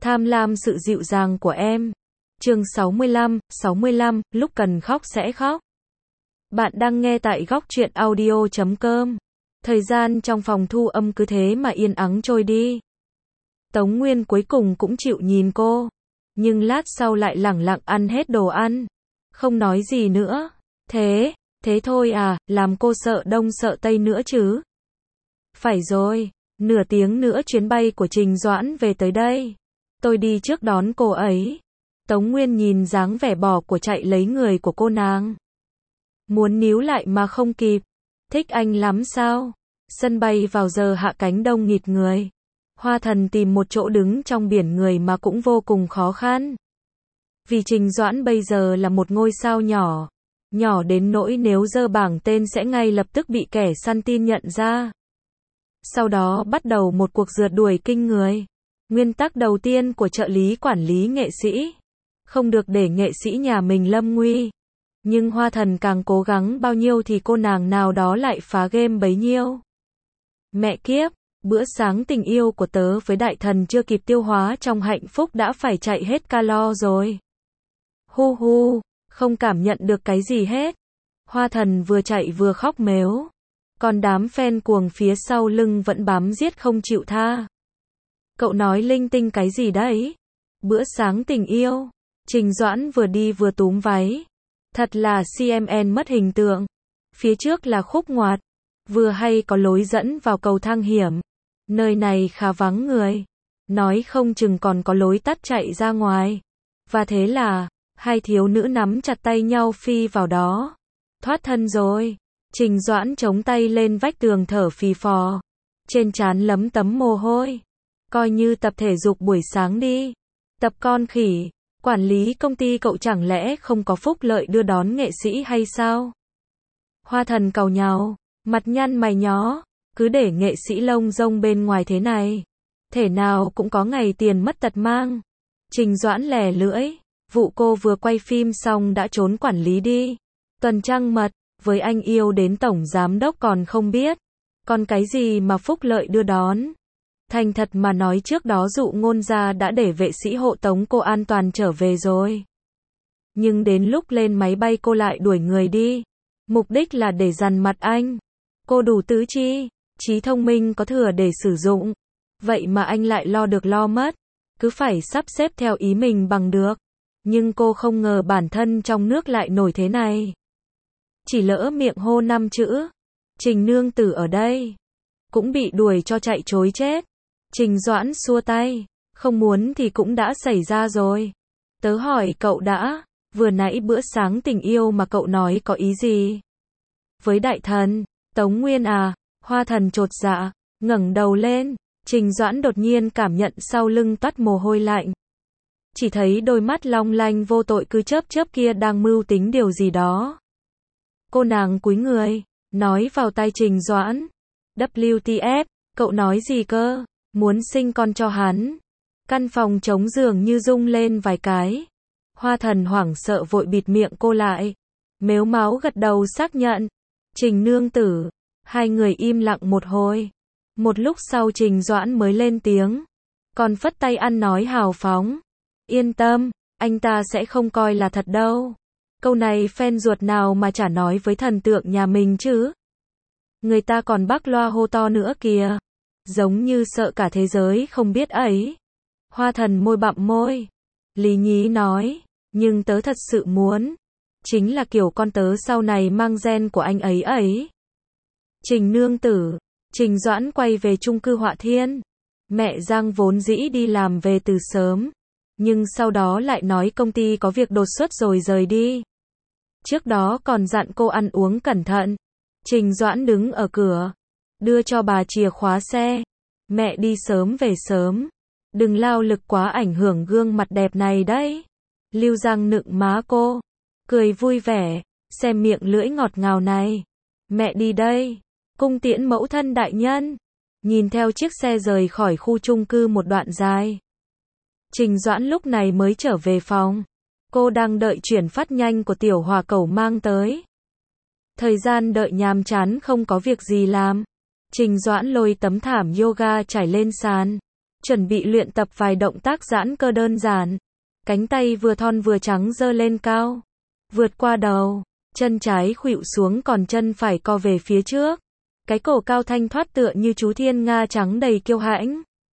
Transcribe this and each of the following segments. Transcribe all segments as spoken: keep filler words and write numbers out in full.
Tham lam sự dịu dàng của em. Chương sáu mươi lăm, sáu mươi lăm, lúc cần khóc sẽ khóc. Bạn đang nghe tại góc truyện audio chấm com. Thời gian trong phòng thu âm cứ thế mà yên ắng trôi đi. Tống Nguyên cuối cùng cũng chịu nhìn cô. Nhưng lát sau lại lẳng lặng ăn hết đồ ăn. Không nói gì nữa. Thế, thế thôi à, làm cô sợ đông sợ tây nữa chứ. Phải rồi, nửa tiếng nữa chuyến bay của Trình Doãn về tới đây. Tôi đi trước đón cô ấy. Tống Nguyên nhìn dáng vẻ bỏ của chạy lấy người của cô nàng. Muốn níu lại mà không kịp. Thích anh lắm sao? Sân bay vào giờ hạ cánh đông nghịt người. Hoa Thần tìm một chỗ đứng trong biển người mà cũng vô cùng khó khăn. Vì Trình Doãn bây giờ là một ngôi sao nhỏ. Nhỏ đến nỗi nếu dơ bảng tên sẽ ngay lập tức bị kẻ săn tin nhận ra. Sau đó bắt đầu một cuộc rượt đuổi kinh người. Nguyên tắc đầu tiên của trợ lý quản lý nghệ sĩ. Không được để nghệ sĩ nhà mình lâm nguy. Nhưng Hoa Thần càng cố gắng bao nhiêu thì cô nàng nào đó lại phá game bấy nhiêu. Mẹ kiếp, bữa sáng tình yêu của tớ với đại thần chưa kịp tiêu hóa trong hạnh phúc đã phải chạy hết calo rồi. Hu hu, không cảm nhận được cái gì hết. Hoa Thần vừa chạy vừa khóc mếu. Còn đám fan cuồng phía sau lưng vẫn bám giết không chịu tha. Cậu nói linh tinh cái gì đấy? Bữa sáng tình yêu. Trình Doãn vừa đi vừa túm váy. Thật là xê em en mất hình tượng. Phía trước là khúc ngoặt. Vừa hay có lối dẫn vào cầu thang hiểm. Nơi này khá vắng người. Nói không chừng còn có lối tắt chạy ra ngoài. Và thế là, hai thiếu nữ nắm chặt tay nhau phi vào đó. Thoát thân rồi. Trình Doãn chống tay lên vách tường thở phì phò. Trên trán lấm tấm mồ hôi. Coi như tập thể dục buổi sáng đi. Tập con khỉ. Quản lý công ty cậu chẳng lẽ không có phúc lợi đưa đón nghệ sĩ hay sao? Hoa Thần càu nhàu. Mặt nhăn mày nhó. Cứ để nghệ sĩ lông rông bên ngoài thế này. Thể nào cũng có ngày tiền mất tật mang. Trình Doãn lè lưỡi. Vụ cô vừa quay phim xong đã trốn quản lý đi. Tuần trăng mật. Với anh yêu đến tổng giám đốc còn không biết. Còn cái gì mà phúc lợi đưa đón. Thành thật mà nói trước đó dụ ngôn gia đã để vệ sĩ hộ tống cô an toàn trở về rồi. Nhưng đến lúc lên máy bay cô lại đuổi người đi. Mục đích là để dằn mặt anh. Cô đủ tứ chi, trí thông minh có thừa để sử dụng. Vậy mà anh lại lo được lo mất. Cứ phải sắp xếp theo ý mình bằng được. Nhưng cô không ngờ bản thân trong nước lại nổi thế này. Chỉ lỡ miệng hô năm chữ. Trình nương tử ở đây. Cũng bị đuổi cho chạy trối chết. Trình Doãn xua tay. Không muốn thì cũng đã xảy ra rồi. Tớ hỏi cậu đã. Vừa nãy bữa sáng tình yêu mà cậu nói có ý gì? Với đại thần. Tống Nguyên à. Hoa Thần chột dạ. Ngẩng đầu lên. Trình Doãn đột nhiên cảm nhận sau lưng toát mồ hôi lạnh. Chỉ thấy đôi mắt long lanh vô tội cứ chớp chớp kia đang mưu tính điều gì đó. Cô nàng cúi người. Nói vào tai Trình Doãn. vê tê ép. Cậu nói gì cơ? Muốn sinh con cho hắn. Căn phòng trống dường như rung lên vài cái. Hoa Thần hoảng sợ vội bịt miệng cô lại. Mếu máo gật đầu xác nhận. Trình nương tử. Hai người im lặng một hồi. Một lúc sau Trình Doãn mới lên tiếng. Còn phất tay ăn nói hào phóng. Yên tâm, anh ta sẽ không coi là thật đâu. Câu này fan ruột nào mà chả nói với thần tượng nhà mình chứ. Người ta còn bắc loa hô to nữa kìa. Giống như sợ cả thế giới không biết ấy. Hoa Thần môi bặm môi. Lý nhí nói. Nhưng tớ thật sự muốn. Chính là kiểu con tớ sau này mang gen của anh ấy ấy. Trình nương tử. Trình Doãn quay về chung cư Họa Thiên. Mẹ Giang vốn dĩ đi làm về từ sớm. Nhưng sau đó lại nói công ty có việc đột xuất rồi rời đi. Trước đó còn dặn cô ăn uống cẩn thận. Trình Doãn đứng ở cửa. Đưa cho bà chìa khóa xe. Mẹ đi sớm về sớm. Đừng lao lực quá ảnh hưởng gương mặt đẹp này đấy. Lưu Giang nựng má cô. Cười vui vẻ. Xem miệng lưỡi ngọt ngào này. Mẹ đi đây. Cung tiễn mẫu thân đại nhân. Nhìn theo chiếc xe rời khỏi khu chung cư một đoạn dài. Trình Doãn lúc này mới trở về phòng. Cô đang đợi chuyển phát nhanh của tiểu hòa cẩu mang tới. Thời gian đợi nhàm chán không có việc gì làm. Trình Doãn lôi tấm thảm yoga trải lên sàn. chuẩn bị luyện tập vài động tác giãn cơ đơn giản. Cánh tay vừa thon vừa trắng giơ lên cao, vượt qua đầu, chân trái khuỵu xuống còn chân phải co về phía trước. Cái cổ cao thanh thoát tựa như chú thiên nga trắng đầy kiêu hãnh.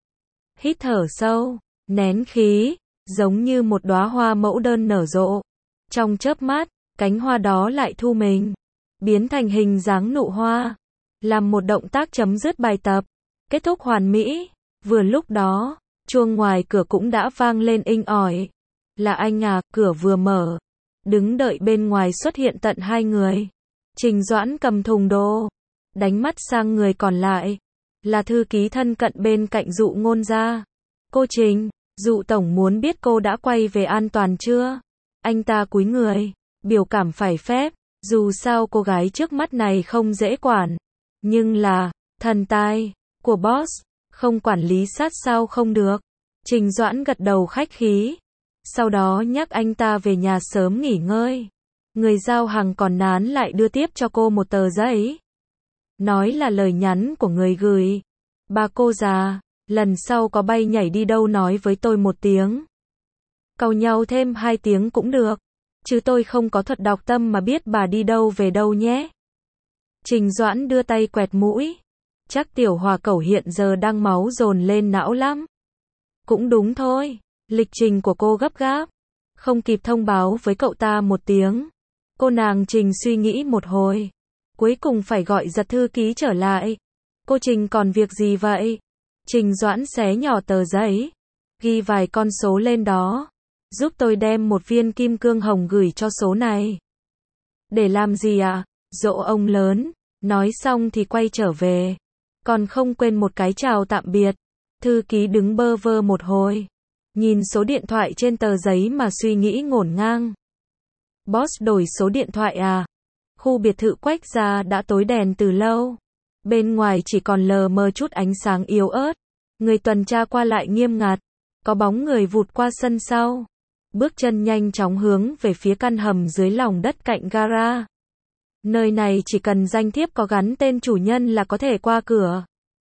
Hít thở sâu, nén khí, giống như một đóa hoa mẫu đơn nở rộ. Trong chớp mắt, cánh hoa đó lại thu mình, biến thành hình dáng nụ hoa. Làm một động tác chấm dứt bài tập, kết thúc hoàn mỹ. Vừa lúc đó, chuông ngoài cửa cũng đã vang lên inh ỏi. Là anh à, cửa vừa mở. Đứng đợi bên ngoài xuất hiện tận hai người. Trình Doãn cầm thùng đồ, đánh mắt sang người còn lại. Là thư ký thân cận bên cạnh Dụ Ngôn gia. Cô Trình, Dụ tổng muốn biết cô đã quay về an toàn chưa? Anh ta cúi người, biểu cảm phải phép, dù sao cô gái trước mắt này không dễ quản. Nhưng là, thần tài của boss, không quản lý sát sao không được. Trình Doãn gật đầu khách khí. Sau đó nhắc anh ta về nhà sớm nghỉ ngơi. Người giao hàng còn nán lại đưa tiếp cho cô một tờ giấy. Nói là lời nhắn của người gửi. Bà cô già, lần sau có bay nhảy đi đâu nói với tôi một tiếng. Càu nhau thêm hai tiếng cũng được. Chứ tôi không có thuật đọc tâm mà biết bà đi đâu về đâu nhé. Trình Doãn đưa tay quẹt mũi. Chắc tiểu Hòa cẩu hiện giờ đang máu dồn lên não lắm. Cũng đúng thôi. Lịch trình của cô gấp gáp. Không kịp thông báo với cậu ta một tiếng. Cô nàng Trình suy nghĩ một hồi. Cuối cùng phải gọi giật thư ký trở lại. Cô Trình còn việc gì vậy? Trình Doãn xé nhỏ tờ giấy. Ghi vài con số lên đó. Giúp tôi đem một viên kim cương hồng gửi cho số này. Để làm gì ạ? À? Dỗ ông lớn. Nói xong thì quay trở về. Còn không quên một cái chào tạm biệt. Thư ký đứng bơ vơ một hồi. Nhìn số điện thoại trên tờ giấy mà suy nghĩ ngổn ngang. Boss đổi số điện thoại à? Khu biệt thự Quách gia đã tối đèn từ lâu. Bên ngoài chỉ còn lờ mờ chút ánh sáng yếu ớt. Người tuần tra qua lại nghiêm ngặt. Có bóng người vụt qua sân sau. Bước chân nhanh chóng hướng về phía căn hầm dưới lòng đất cạnh gara. Nơi này chỉ cần danh thiếp có gắn tên chủ nhân là có thể qua cửa.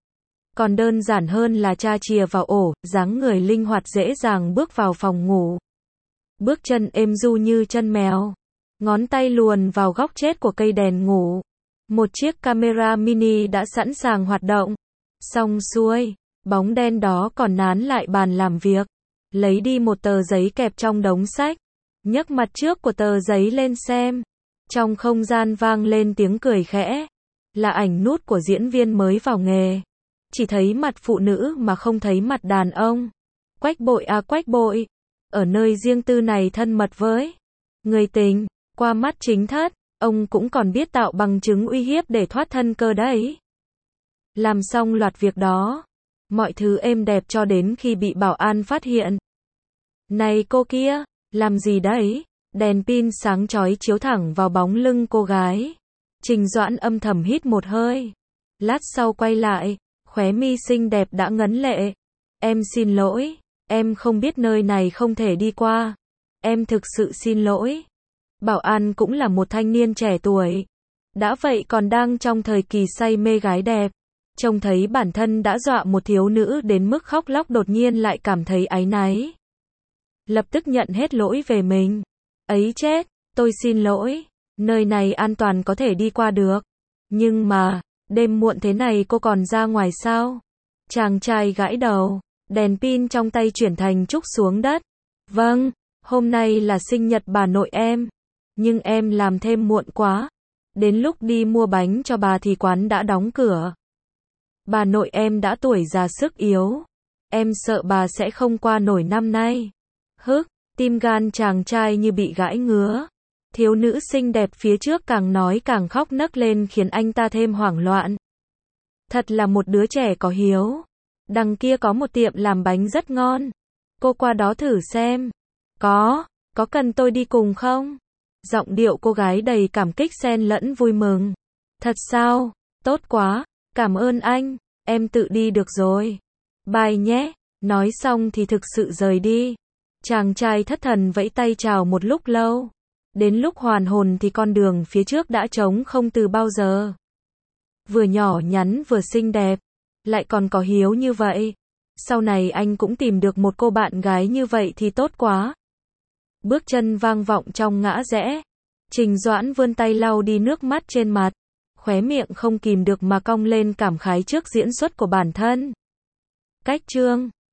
Còn đơn giản hơn là tra chìa vào ổ, dáng người linh hoạt dễ dàng bước vào phòng ngủ. Bước chân êm du như chân mèo. Ngón tay luồn vào góc chết của cây đèn ngủ. Một chiếc camera mini đã sẵn sàng hoạt động. Xong xuôi, bóng đen đó còn nán lại bàn làm việc. Lấy đi một tờ giấy kẹp trong đống sách. Nhấc mặt trước của tờ giấy lên xem. Trong không gian vang lên tiếng cười khẽ. Là ảnh nút của diễn viên mới vào nghề. Chỉ thấy mặt phụ nữ mà không thấy mặt đàn ông. Quách Bội à Quách Bội. Ở nơi riêng tư này thân mật với người tình, qua mắt chính thất, ông cũng còn biết tạo bằng chứng uy hiếp để thoát thân cơ đấy. Làm xong loạt việc đó, mọi thứ êm đẹp cho đến khi bị bảo an phát hiện. Này cô kia, làm gì đấy? Đèn pin sáng chói chiếu thẳng vào bóng lưng cô gái. Trình Doãn âm thầm hít một hơi. Lát sau quay lại, khóe mi xinh đẹp đã ngấn lệ. Em xin lỗi, em không biết nơi này không thể đi qua. Em thực sự xin lỗi. Bảo an cũng là một thanh niên trẻ tuổi. Đã vậy còn đang trong thời kỳ say mê gái đẹp. Trông thấy bản thân đã dọa một thiếu nữ đến mức khóc lóc đột nhiên lại cảm thấy áy náy. Lập tức nhận hết lỗi về mình. Ấy chết, tôi xin lỗi. Nơi này an toàn có thể đi qua được. Nhưng mà, đêm muộn thế này cô còn ra ngoài sao? Chàng trai gãi đầu. Đèn pin trong tay chuyển thành trúc xuống đất. Vâng, hôm nay là sinh nhật bà nội em. Nhưng em làm thêm muộn quá. Đến lúc đi mua bánh cho bà thì quán đã đóng cửa. Bà nội em đã tuổi già sức yếu. Em sợ bà sẽ không qua nổi năm nay. Hức, tim gan chàng trai như bị gãi ngứa. Thiếu nữ xinh đẹp phía trước càng nói càng khóc nấc lên khiến anh ta thêm hoảng loạn. Thật là một đứa trẻ có hiếu. Đằng kia có một tiệm làm bánh rất ngon. Cô qua đó thử xem. Có, có cần tôi đi cùng không? Giọng điệu cô gái đầy cảm kích xen lẫn vui mừng. Thật sao? Tốt quá. Cảm ơn anh. Em tự đi được rồi. Bye nhé. Nói xong thì thực sự rời đi. Chàng trai thất thần vẫy tay chào một lúc lâu. Đến lúc hoàn hồn thì con đường phía trước đã trống không từ bao giờ. Vừa nhỏ nhắn vừa xinh đẹp. Lại còn có hiếu như vậy. Sau này anh cũng tìm được một cô bạn gái như vậy thì tốt quá. Bước chân vang vọng trong ngã rẽ. Trình Doãn vươn tay lau đi nước mắt trên mặt. Khóe miệng không kìm được mà cong lên cảm khái trước diễn xuất của bản thân. Cách chương